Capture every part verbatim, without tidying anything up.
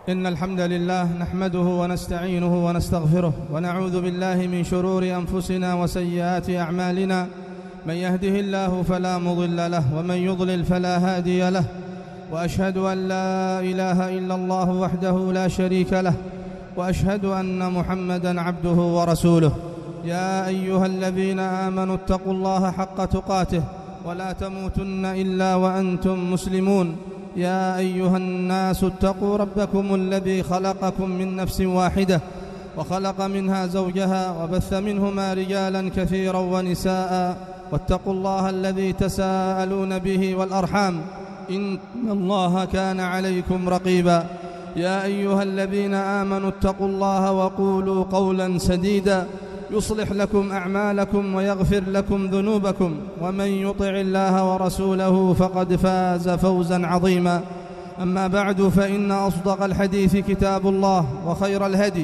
إن الحمد لله نحمده ونستعينه ونستغفره ونعوذ بالله من شرور أنفسنا وسيئات أعمالنا. من يهده الله فلا مضل له ومن يضلل فلا هادي له، وأشهد أن لا إله إلا الله وحده لا شريك له، وأشهد أن محمدًا عبده ورسوله. يا أيها الذين آمنوا اتقوا الله حق تقاته ولا تموتن إلا وأنتم مسلمون. يا أيها الناس اتقوا ربكم الذي خلقكم من نفس واحدة وخلق منها زوجها وبث منهما رجالا كثيرا ونساء، واتقوا الله الذي تساءلون به والأرحام إن الله كان عليكم رقيبا. يا أيها الذين آمنوا اتقوا الله وقولوا قولا سديدا يصلح لكم أعمالكم ويغفر لكم ذنوبكم، ومن يطع الله ورسوله فقد فاز فوزا عظيما. أما بعد، فإن أصدق الحديث كتاب الله، وخير الهدي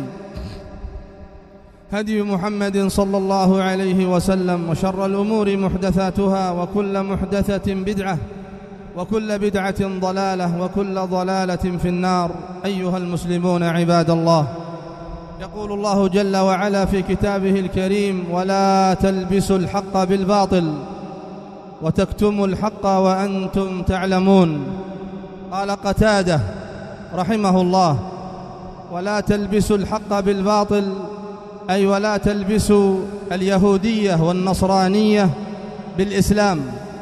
هدي محمد صلى الله عليه وسلم، وشر الأمور محدثاتها، وكل محدثة بدعة، وكل بدعة ضلالة، وكل ضلالة في النار. أيها المسلمون عباد الله، يقول الله جل وعلا في كتابه الكريم: ولا تلبسوا الحق بالباطل وتكتموا الحق وأنتم تعلمون. قال قتادة رحمه الله: ولا تلبسوا الحق بالباطل، أي ولا تلبسوا اليهودية والنصرانية بالإسلام،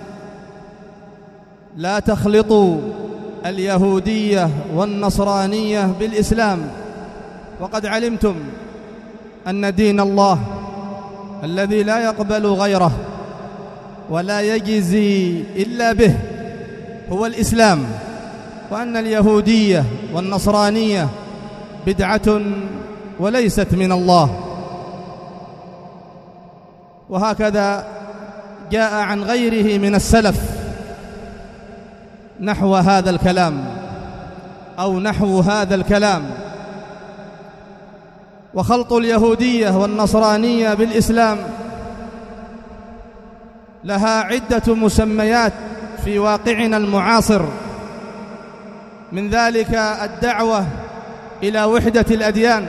لا تخلطوا اليهودية والنصرانية بالإسلام. وقد علمتم أن دين الله الذي لا يقبل غيره ولا يجزي إلا به هو الإسلام، وأن اليهودية والنصرانية بدعة وليست من الله. وهكذا جاء عن غيره من السلف نحو هذا الكلام أو نحو هذا الكلام. وخلط اليهودية والنصرانية بالإسلام لها عدة مسميات في واقعنا المعاصر، من ذلك الدعوة إلى وحدة الأديان،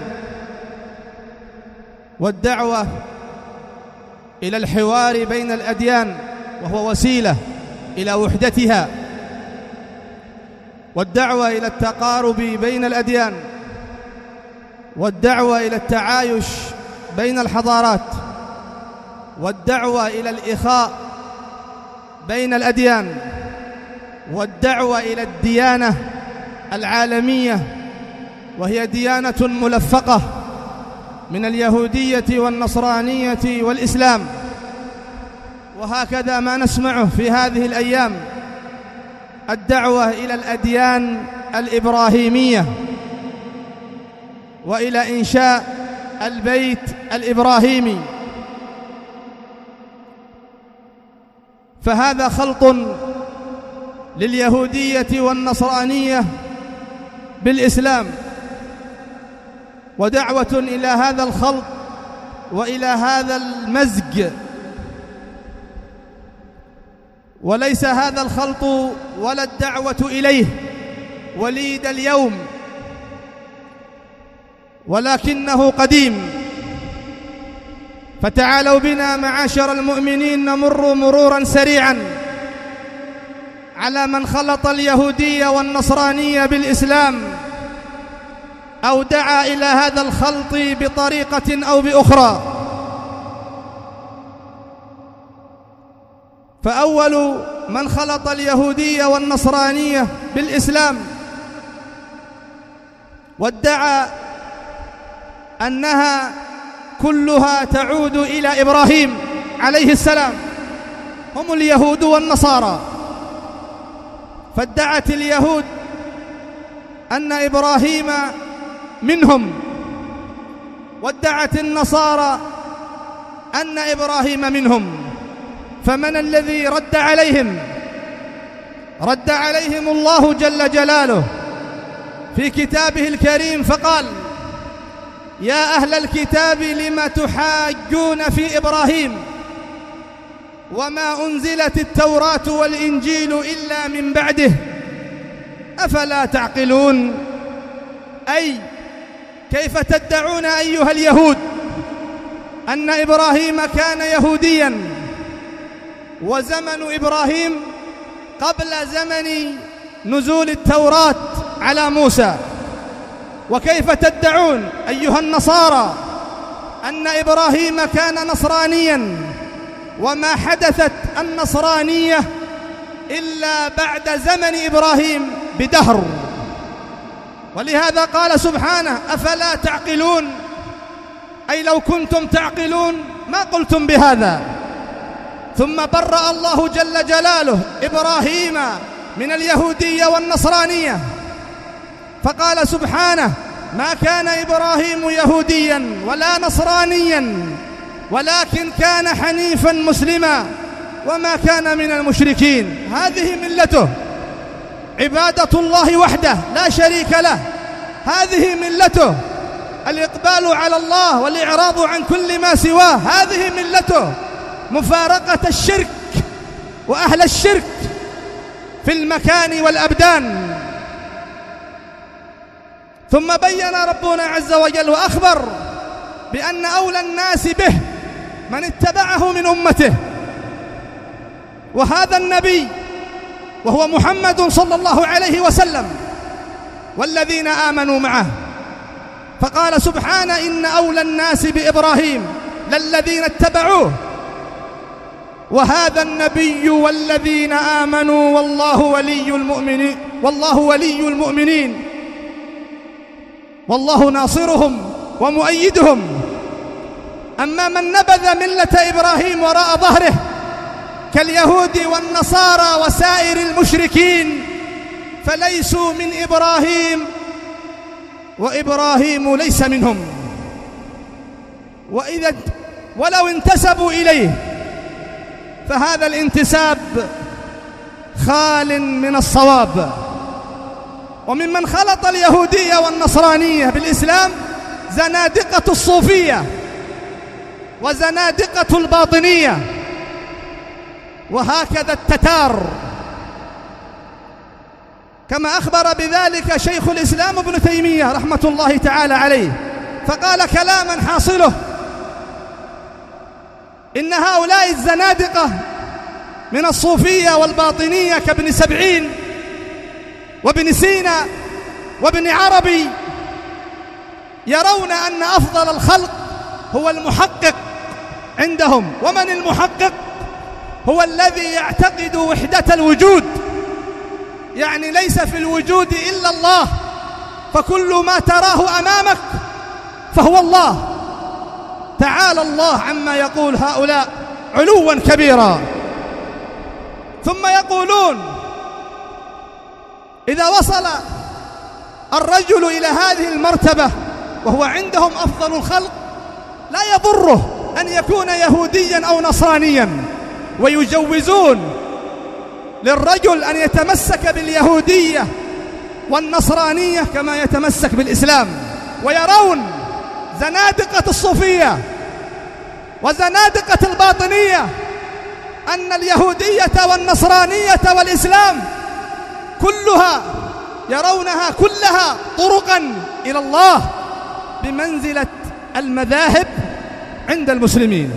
والدعوة إلى الحوار بين الأديان وهو وسيلة إلى وحدتها، والدعوة إلى التقارب بين الأديان، والدعوة إلى التعايش بين الحضارات، والدعوة إلى الإخاء بين الأديان، والدعوة إلى الديانة العالمية، وهي ديانة ملفقة من اليهودية والنصرانية والإسلام. وهكذا ما نسمعه في هذه الأيام: الدعوة إلى الأديان الإبراهيمية، وإلى إنشاء البيت الإبراهيمي. فهذا خلط لليهودية والنصرانية بالإسلام، ودعوة إلى هذا الخلط وإلى هذا المزج. وليس هذا الخلط ولا الدعوة إليه وليد اليوم، ولكنه قديم. فتعالوا بنا معاشر المؤمنين نمر مرورا سريعا على من خلط اليهودية والنصرانية بالإسلام، أو دعا إلى هذا الخلط بطريقة أو بأخرى. فأول من خلط اليهودية والنصرانية بالإسلام وادعى أنها كلها تعود إلى إبراهيم عليه السلام هم اليهود والنصارى. فادعت اليهود أن إبراهيم منهم، وادعت النصارى أن إبراهيم منهم. فمن الذي رد عليهم؟ رد عليهم الله جل جلاله في كتابه الكريم فقال: يا أهل الكتاب لم تحاجون في إبراهيم وما أنزلت التوراة والإنجيل إلا من بعده أفلا تعقلون. أي كيف تدعون أيها اليهود أن إبراهيم كان يهوديا وزمن إبراهيم قبل زمن نزول التوراة على موسى؟ وكيف تدعون أيها النصارى أن إبراهيم كان نصرانيا وما حدثت النصرانية إلا بعد زمن إبراهيم بدهر؟ ولهذا قال سبحانه: أفلا تعقلون؟ أي لو كنتم تعقلون ما قلتم بهذا. ثم برأ الله جل جلاله إبراهيم من اليهودية والنصرانية، فقال سبحانه: ما كان إبراهيم يهوديا ولا نصرانيا ولكن كان حنيفا مسلما وما كان من المشركين. هذه ملته، عبادة الله وحده لا شريك له، هذه ملته، الإقبال على الله والإعراض عن كل ما سواه، هذه ملته، مفارقة الشرك وأهل الشرك في المكان والأبدان. ثم بين ربنا عز وجل وأخبر بأن أولى الناس به من اتبعه من أمته، وهذا النبي وهو محمد صلى الله عليه وسلم والذين آمنوا معه. فقال سبحانه: إن أولى الناس بإبراهيم للذين اتبعوه وهذا النبي والذين آمنوا والله ولي المؤمنين والله ولي المؤمنين والله ناصرهم ومؤيدهم. أما من نبذ ملة إبراهيم وراء ظهره كاليهود والنصارى وسائر المشركين فليسوا من إبراهيم وإبراهيم ليس منهم، وإذا ولو انتسبوا إليه فهذا الانتساب خال من الصواب. وممن خلط اليهودية والنصرانية بالإسلام زنادقة الصوفية وزنادقة الباطنية، وهكذا التتار، كما أخبر بذلك شيخ الإسلام ابن تيمية رحمة الله تعالى عليه، فقال كلاما حاصله: إن هؤلاء الزنادقة من الصوفية والباطنية كابن سبعين وابن سينا وابن عربي يرون أن أفضل الخلق هو المحقق عندهم. ومن المحقق؟ هو الذي يعتقد وحدة الوجود، يعني ليس في الوجود إلا الله، فكل ما تراه أمامك فهو الله. تعالى الله عما يقول هؤلاء علوا كبيرا. ثم يقولون: إذا وصل الرجل إلى هذه المرتبة وهو عندهم أفضل الخلق لا يضره أن يكون يهوديا أو نصرانيا، ويجوزون للرجل أن يتمسك باليهودية والنصرانية كما يتمسك بالإسلام. ويرون زنادقة الصوفية وزنادقة الباطنية أن اليهودية والنصرانية والإسلام كلها يرونها كلها طرقا إلى الله بمنزلة المذاهب عند المسلمين.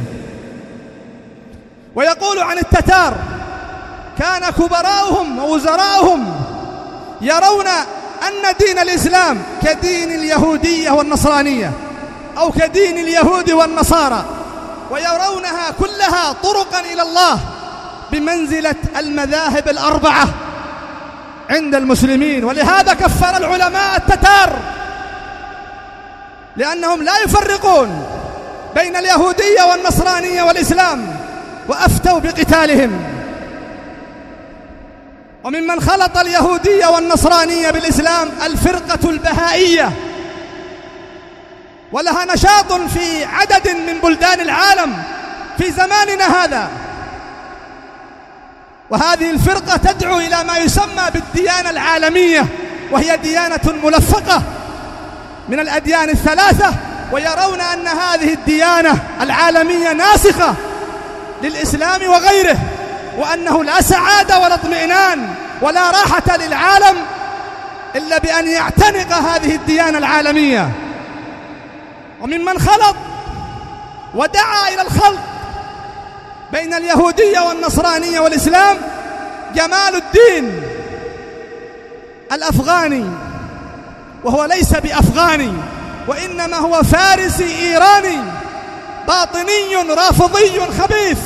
ويقول عن التتار: كان كبراؤهم ووزراؤهم يرون أن دين الإسلام كدين اليهودية والنصرانية أو كدين اليهود والنصارى، ويرونها كلها طرقا إلى الله بمنزلة المذاهب الأربعة عند المسلمين. ولهذا كفر العلماء التتار، لأنهم لا يفرقون بين اليهودية والنصرانية والإسلام، وأفتوا بقتالهم. وممن خلط اليهودية والنصرانية بالإسلام الفرقة البهائية، ولها نشاط في عدد من بلدان العالم في زماننا هذا. وهذه الفرقة تدعو إلى ما يسمى بالديانة العالمية، وهي ديانة ملفقة من الأديان الثلاثة، ويرون أن هذه الديانة العالمية ناسخة للإسلام وغيره، وأنه لا سعادة ولا اطمئنان ولا راحة للعالم إلا بأن يعتنق هذه الديانة العالمية. وممن خلط ودعا إلى الخلط بين اليهودية والنصرانية والإسلام جمال الدين الأفغاني، وهو ليس بأفغاني وإنما هو فارسي إيراني باطني رافضي خبيث،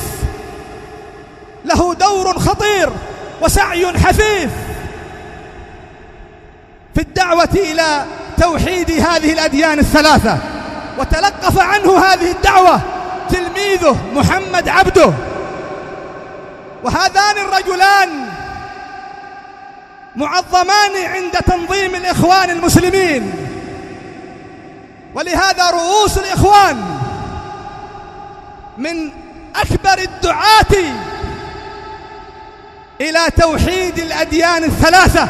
له دور خطير وسعي حثيث في الدعوة إلى توحيد هذه الأديان الثلاثة، وتلقف عنه هذه الدعوة تلميذه محمد عبده. وهذان الرجلان معظمان عند تنظيم الإخوان المسلمين، ولهذا رؤوس الإخوان من أكبر الدعاة إلى توحيد الأديان الثلاثة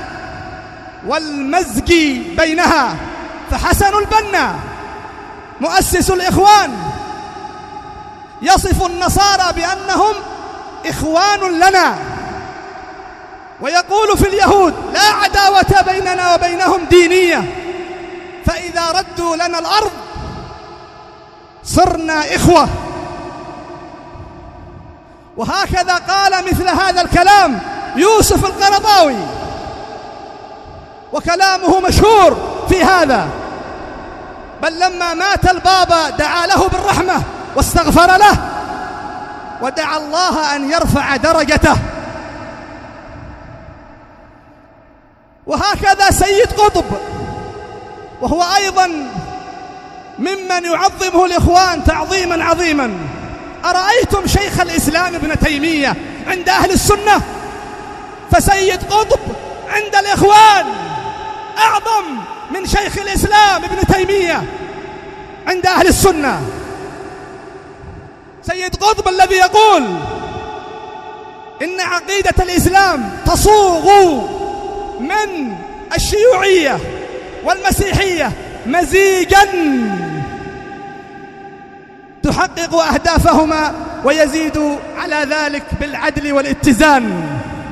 والمزج بينها. فحسن البنا مؤسس الإخوان يصف النصارى بأنهم إخوان لنا، ويقول في اليهود لا عداوة بيننا وبينهم دينية، فإذا ردوا لنا الأرض صرنا إخوة. وهكذا قال مثل هذا الكلام يوسف القرضاوي، وكلامه مشهور في هذا. بل لما مات البابا دعا له بالرحمة واستغفر له، ودعا الله أن يرفع درجته. وهكذا سيد قطب، وهو أيضا ممن يعظمه الإخوان تعظيما عظيما. أرأيتم شيخ الإسلام ابن تيمية عند أهل السنة؟ فسيد قطب عند الإخوان أعظم من شيخ الإسلام ابن تيمية عند أهل السنة. سيد قطب الذي يقول إن عقيدة الإسلام تصوغ من الشيوعية والمسيحية مزيجا تحقق أهدافهما ويزيد على ذلك بالعدل والاتزان.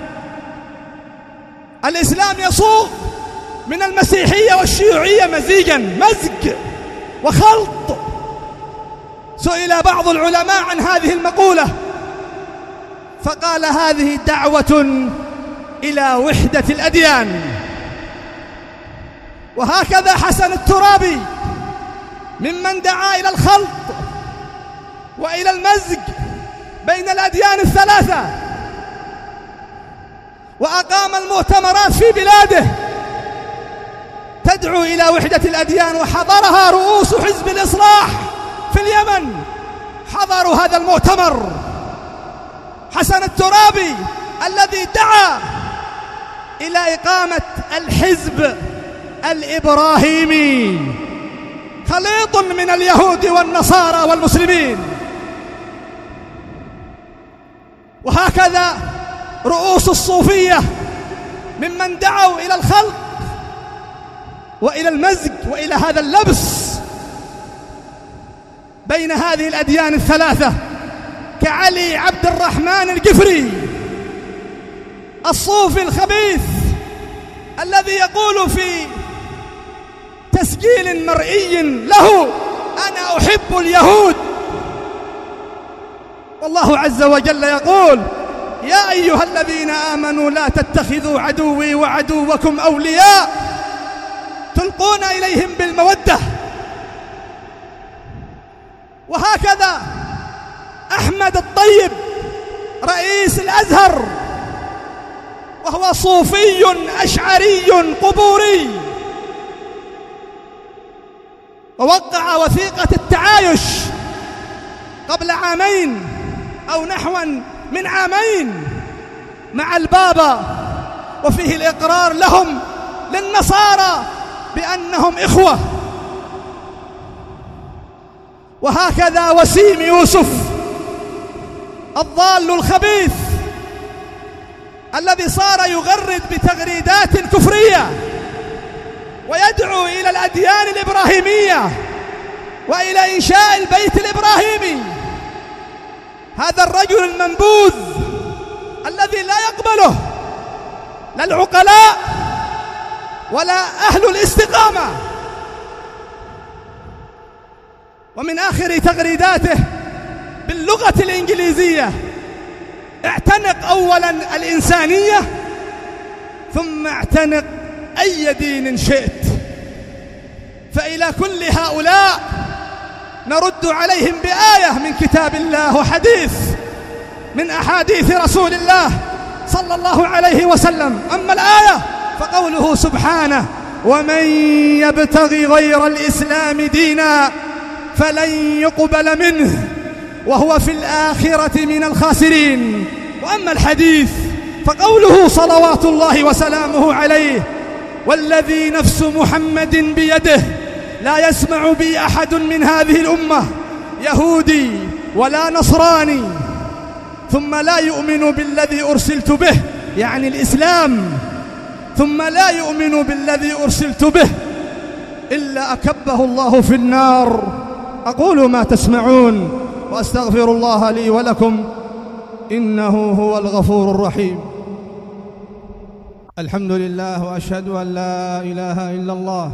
الإسلام يصوغ من المسيحية والشيوعية مزيجا، مزج وخلط. سئل بعض العلماء عن هذه المقولة فقال هذه دعوة إلى وحدة الأديان. وهكذا حسن الترابي ممن دعا إلى الخلط وإلى المزج بين الأديان الثلاثة، وأقام المؤتمرات في بلاده تدعو إلى وحدة الأديان، وحضرها رؤوس حزب الإصلاح في اليمن، حضروا هذا المؤتمر. حسن الترابي الذي دعا إلى إقامة الحزب الإبراهيمي، خليط من اليهود والنصارى والمسلمين. وهكذا رؤوس الصوفية ممن دعوا إلى الخلق وإلى المزج وإلى هذا اللبس بين هذه الأديان الثلاثة، كعلي عبد الرحمن القفري الصوفي الخبيث الذي يقول في تسجيل مرئي له: أنا أحب اليهود. والله عز وجل يقول: يا أيها الذين آمنوا لا تتخذوا عدوي وعدوكم أولياء تلقون إليهم بالمودة. وهكذا أحمد الطيب رئيس الأزهر، وهو صوفي أشعري قبوري، ووقع وثيقة التعايش قبل عامين أو نحوا من عامين مع البابا، وفيه الإقرار لهم للنصارى بأنهم إخوة. وهكذا وسيم يوسف الضال الخبيث الذي صار يغرد بتغريدات كفرية ويدعو إلى الأديان الإبراهيمية وإلى إنشاء البيت الإبراهيمي. هذا الرجل المنبوذ الذي لا يقبله لا العقلاء ولا أهل الاستقامة. ومن آخر تغريداته باللغة الإنجليزية: اعتنق أولا الإنسانية ثم اعتنق أي دين شئت. فإلى كل هؤلاء نرد عليهم بآية من كتاب الله وحديث من أحاديث رسول الله صلى الله عليه وسلم. أما الآية فقوله سبحانه: ومن يبتغي غير الإسلام دينا فلن يقبل منه وهو في الآخرة من الخاسرين. وأما الحديث فقوله صلوات الله وسلامه عليه: والذي نفس محمد بيده لا يسمع بي أحد من هذه الأمة يهودي ولا نصراني ثم لا يؤمن بالذي أرسلت به، يعني الإسلام، ثم لا يؤمن بالذي أرسلت به إلا أكبه الله في النار. أقول ما تسمعون وأستغفر الله لي ولكم إنه هو الغفور الرحيم. الحمد لله، وأشهد أن لا إله إلا الله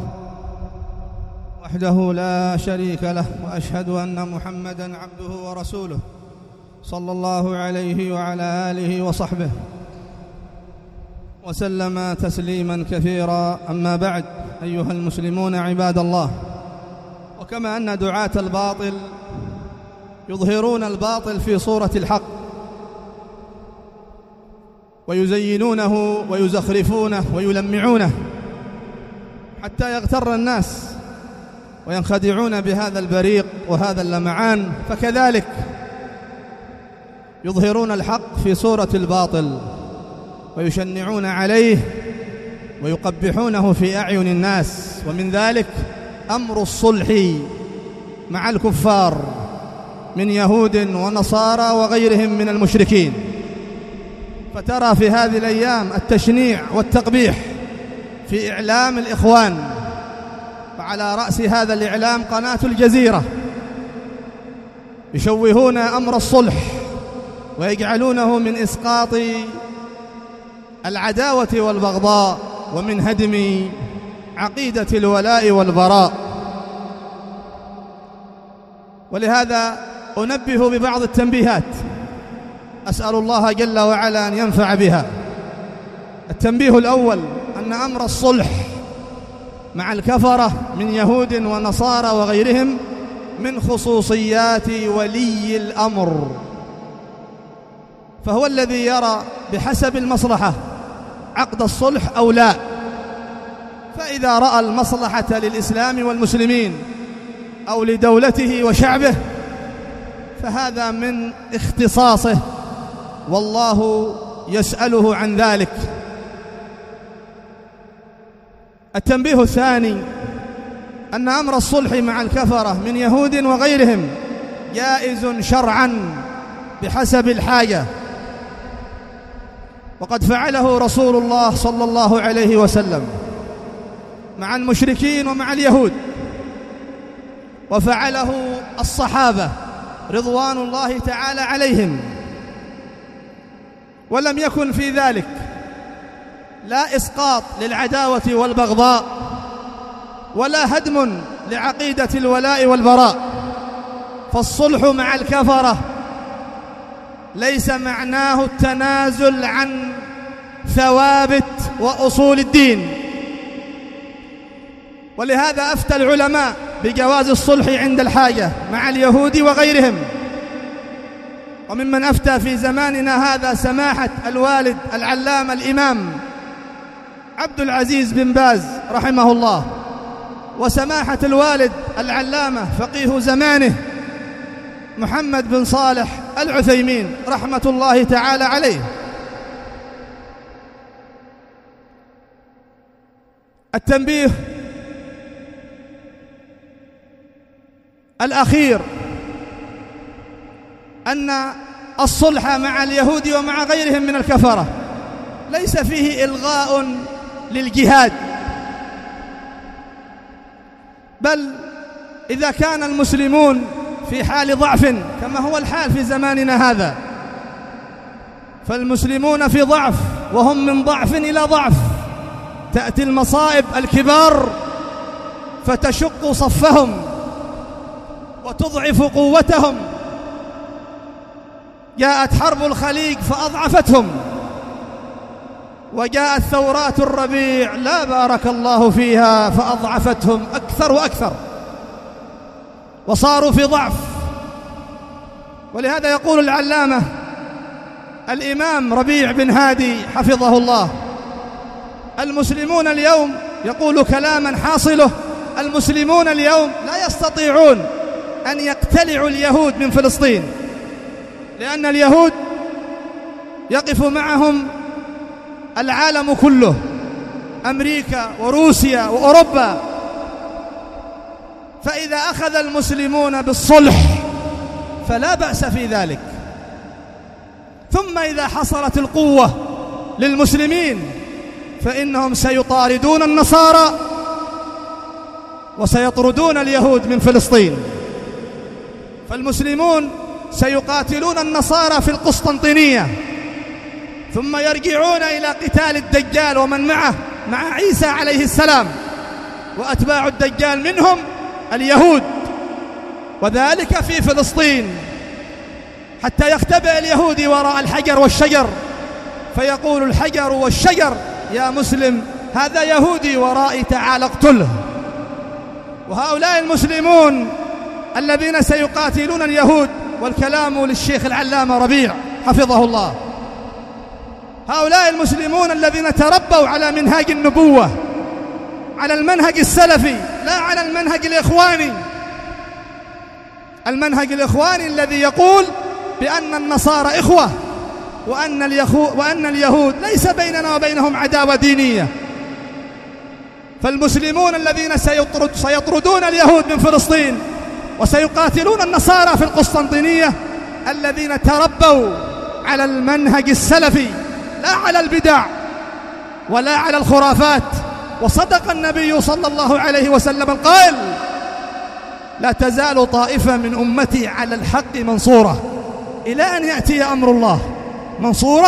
وحده لا شريك له، وأشهد أن محمدًا عبده ورسوله صلى الله عليه وعلى آله وصحبه وسلم تسليمًا كثيرا. أما بعد، أيها المسلمون عباد الله، وكما أن دعاة الباطل يظهرون الباطل في صورة الحق ويزينونه ويزخرفونه ويلمعونه حتى يغتر الناس وينخدعون بهذا البريق وهذا اللمعان، فكذلك يظهرون الحق في صورة الباطل ويشنعون عليه ويقبحونه في أعين الناس. ومن ذلك أمر الصلح مع الكفار من يهود ونصارى وغيرهم من المشركين. فترى في هذه الأيام التشنيع والتقبيح في إعلام الإخوان، وعلى رأس هذا الإعلام قناة الجزيرة، يشوهون أمر الصلح ويجعلونه من إسقاط العداوة والبغضاء ومن هدم عقيدة الولاء والبراء. ولهذا أنبه ببعض التنبيهات أسأل الله جل وعلا أن ينفع بها. التنبيه الأول: أن أمر الصلح مع الكفرة من يهود ونصارى وغيرهم من خصوصيات ولي الأمر، فهو الذي يرى بحسب المصلحة عقد الصلح أو لا. فإذا رأى المصلحة للإسلام والمسلمين أو لدولته وشعبه فهذا من اختصاصه، والله يسأله عن ذلك. التنبيه الثاني: أن أمر الصلح مع الكفرة من يهود وغيرهم جائز شرعا بحسب الحاجة، وقد فعله رسول الله صلى الله عليه وسلم مع المشركين ومع اليهود، وفعله الصحابة رضوان الله تعالى عليهم، ولم يكن في ذلك لا إسقاط للعداوة والبغضاء ولا هدم لعقيدة الولاء والبراء. فالصلح مع الكفرة ليس معناه التنازل عن ثوابت وأصول الدين، ولهذا أفتى العلماء بجواز الصلح عند الحاجة مع اليهود وغيرهم. وممن أفتى في زماننا هذا سماحة الوالد العلامة الإمام عبد العزيز بن باز رحمه الله، وسماحة الوالد العلامة فقيه زمانه محمد بن صالح العثيمين رحمة الله تعالى عليه. التنبيه الأخير: أن الصلح مع اليهود ومع غيرهم من الكفرة ليس فيه إلغاء للجهاد، بل إذا كان المسلمون في حال ضعف كما هو الحال في زماننا هذا، فالمسلمون في ضعف وهم من ضعف إلى ضعف، تأتي المصائب الكبار فتشق صفهم وتضعف قوتهم. جاءت حرب الخليج فأضعفتهم، وجاءت ثورات الربيع لا بارك الله فيها فأضعفتهم أكثر وأكثر، وصاروا في ضعف. ولهذا يقول العلامة الإمام ربيع بن هادي حفظه الله: المسلمون اليوم، يقول كلاما حاصله: المسلمون اليوم لا يستطيعون أن يقتلعوا اليهود من فلسطين، لأن اليهود يقف معهم العالم كله، أمريكا وروسيا وأوروبا. فإذا أخذ المسلمون بالصلح فلا بأس في ذلك، ثم إذا حصلت القوة للمسلمين فإنهم سيطاردون النصارى وسيطردون اليهود من فلسطين. فالمسلمون سيقاتلون النصارى في القسطنطينية، ثم يرجعون إلى قتال الدجال ومن معه مع عيسى عليه السلام، وأتباع الدجال منهم اليهود، وذلك في فلسطين، حتى يختبئ اليهودي وراء الحجر والشجر، فيقول الحجر والشجر: يا مسلم هذا يهودي ورائي، تعال اقتله. وهؤلاء المسلمون الذين سيقاتلون اليهود، والكلام للشيخ العلامة ربيع حفظه الله، هؤلاء المسلمون الذين تربوا على منهاج النبوة، على المنهج السلفي، لا على المنهج الإخواني، المنهج الإخواني الذي يقول بأن النصارى إخوة، وأن, اليهو وأن اليهود ليس بيننا وبينهم عداوة دينية. فالمسلمون الذين سيطرد سيطردون اليهود من فلسطين وسيقاتلون النصارى في القسطنطينية الذين تربوا على المنهج السلفي، لا على البدع ولا على الخرافات. وصدق النبي صلى الله عليه وسلم القائل: لا تزال طائفة من أمتي على الحق منصورة إلى أن يأتي أمر الله، منصورة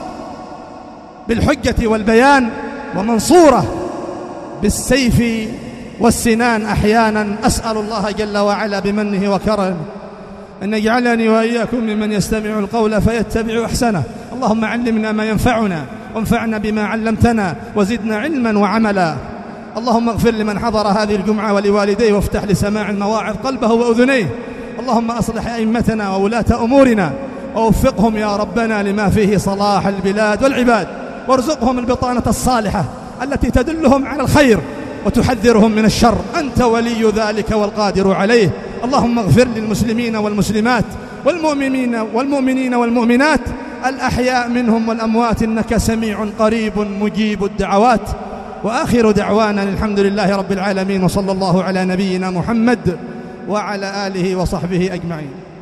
بالحجة والبيان، ومنصورة بالسيف والسنان أحيانا. أسأل الله جل وعلا بمنه وكرمه أن يجعلني وإياكم ممن يستمع القول فيتبع أحسنه. اللهم علمنا ما ينفعنا، وانفعنا بما علمتنا، وزدنا علما وعملا. اللهم اغفر لمن حضر هذه الجمعة ولوالديه، وافتح لسماع المواعظ قلبه وأذنيه. اللهم أصلح أئمتنا وولاة أمورنا، ووفقهم يا ربنا لما فيه صلاح البلاد والعباد، وارزقهم البطانة الصالحة التي تدلهم على الخير وتحذرهم من الشر. أنت ولي ذلك والقادر عليه. اللهم اغفر للمسلمين والمسلمات والمؤمنين والمؤمنين والمؤمنات الأحياء منهم والأموات، إنك سميع قريب مجيب الدعوات. وآخر دعوانا الحمد لله رب العالمين، وصلى الله على نبينا محمد وعلى آله وصحبه أجمعين.